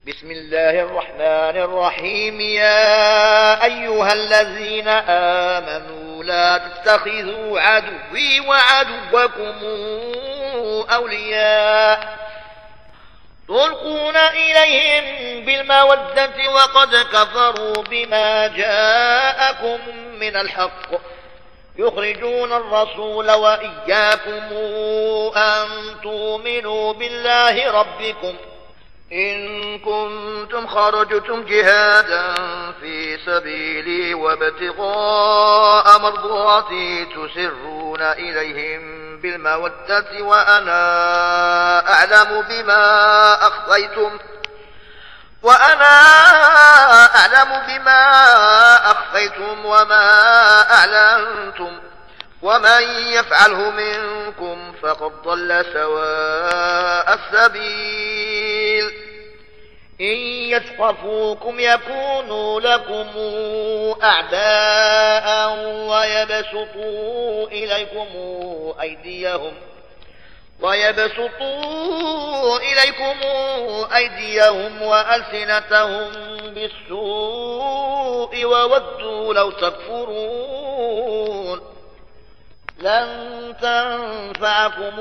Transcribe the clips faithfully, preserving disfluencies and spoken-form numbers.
بسم الله الرحمن الرحيم. يا أيها الذين آمنوا لا تتخذوا عدوي وعدوكم أولياء تلقون إليهم بالمودة وقد كفروا بما جاءكم من الحق يخرجون الرسول وإياكم أن تؤمنوا بالله ربكم إن كنتم خرجتم جهادا في سبيلي وابتغاء مرضاتي تسرون إليهم بالمودة وأنا أعلم بما أخفيتم وأنا أعلم بما أخفيتم وما أعلنتم ومن يفعله منكم فقد ضل سواء السبيل. إن يثقفوكم يكونوا لكم أعداء ويبسطوا إليكم أيديهم ويبسطوا إليكم أيديهم وألسنتهم بالسوء وودوا لو تكفرون. لن تنفعكم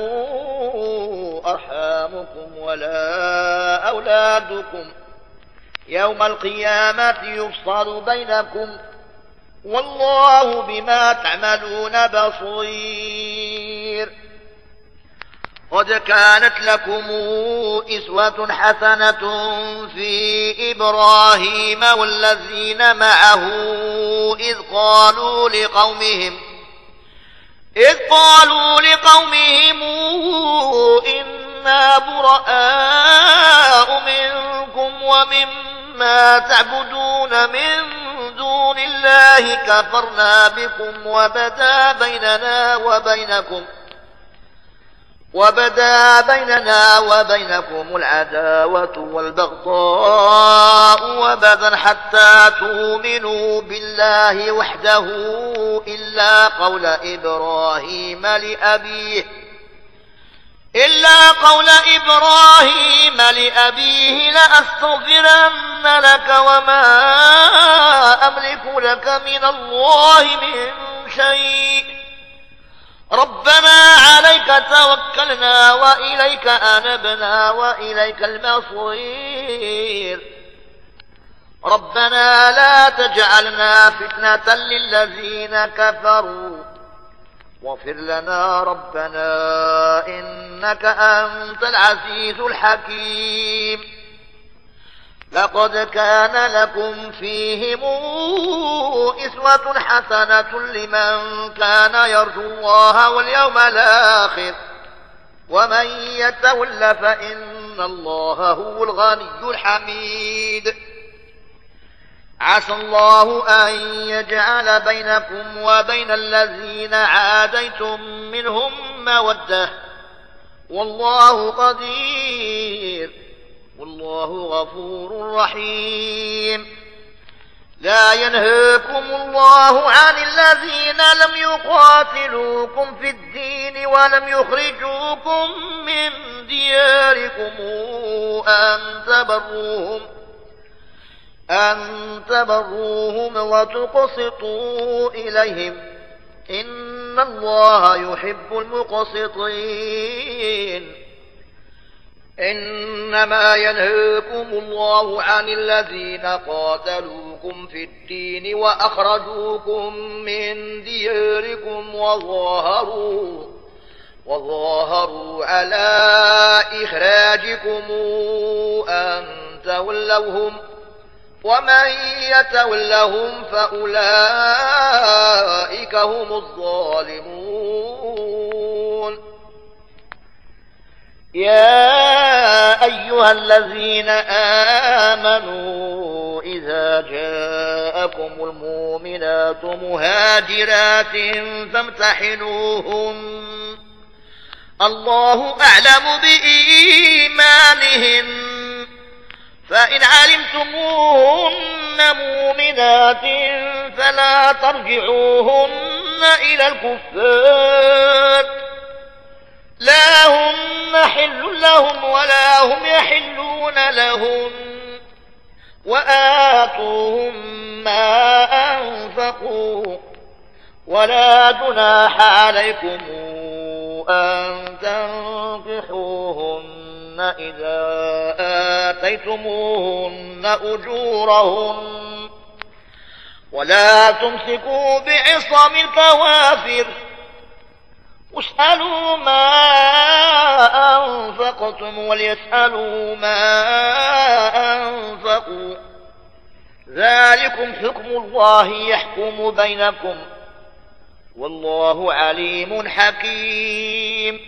أرحامكم ولا أولادكم يوم القيامة يفصل بينكم والله بما تعملون بصير. قد كانت لكم أسوة حسنة في إبراهيم والذين معه إذ قالوا لقومهم إذ قالوا لقومهم إنا براء منكم ومما تعبدون من دون الله كفرنا بكم وبدا بيننا وبينكم وبدا بيننا وبينكم العداوة والبغضاء وبدا حتى تؤمنوا بالله وحده إلا قول إبراهيم لأبيه إلا قول إبراهيم لأبيه لأستغفرن لك وما أملك لك من الله من شيء ربنا عليك توكلنا وإليك أنبنا وإليك المصير. ربنا لا تجعلنا فتنة للذين كفروا واغفر لنا ربنا إنك أنت العزيز الحكيم. لقد كان لكم فيهم أسوة حسنة لمن كان يرجو الله واليوم الآخر ومن يتول فإن الله هو الغني الحميد. عسى الله أن يجعل بينكم وبين الذين عاديتم منهم مودة والله قدير والله غفور رحيم. لا ينهاكم الله عن الذين لم يقاتلوكم في الدين ولم يخرجوكم من دياركم أن تبروهم أن تبروهم وتقسطوا إليهم إن الله يحب المقسطين. إنما ينهاكم الله عن الذين قاتلوكم في الدين وأخرجوكم من دياركم وظاهروا وظاهروا على إخراجكم أن تولوهم ومن يتولهم فأولئك هم الظالمون. يا أيها الذين آمنوا إذا جاءكم المؤمنات مهاجرات فامتحنوهن الله أعلم بإيمانهن فإن علمتموهن مؤمنات فلا ترجعوهن إلى الكفار لا هن حل لهم ولا هم يحلون لهن وآتوهم ما أنفقوا ولا جناح عليكم أن تنكحوهن إذا آتيتموهن أجورهن ولا تمسكوا بعصم الكوافر واسألوا ما أنفقتم وليسألوا ما أنفقوا ذلكم حكم الله يحكم بينكم والله عليم حكيم.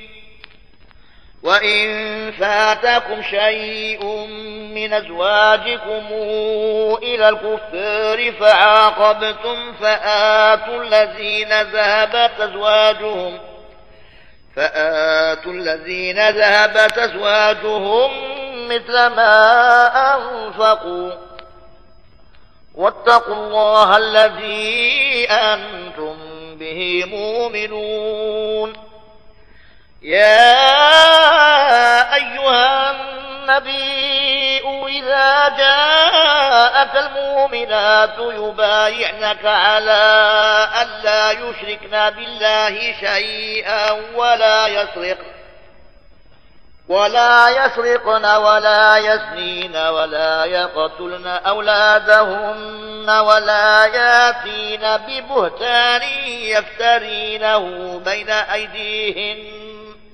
وإن فاتكم شيء من أزواجكم إلى الكفار فعاقبتم فآتوا الذين ذهبت أزواجهم فآتوا الذين ذهبت أزواجهم مثل ما أنفقوا واتقوا الله الذي أنتم به مؤمنون. يا أيها النبي إذا جاءك المؤمنات يبايعنك على ألا يشركن بالله شيئا ولا يسرقن ولا يسرقن ولا يزنين ولا يقتلن أولادهن ولا ياتين ببهتان يفترينه بين أيديهن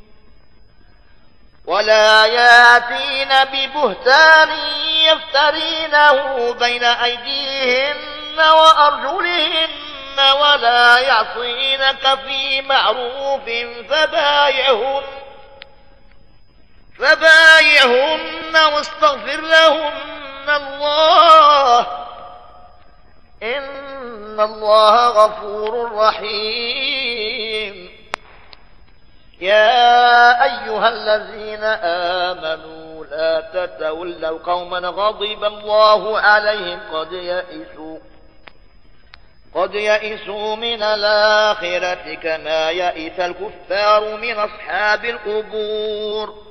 ولا ياتين ببهتان يفترينه بين أيديهن وأرجلهن ولا يعصينك في معروف فبايعهن فبايعهن واستغفر لهن الله إن الله غفور رحيم. يا أيها الذين آمنوا لا تتولوا قوما غضب الله عليهم قد يئسوا قد يئسوا من الآخرة كما يئس الكفار من أصحاب القبور.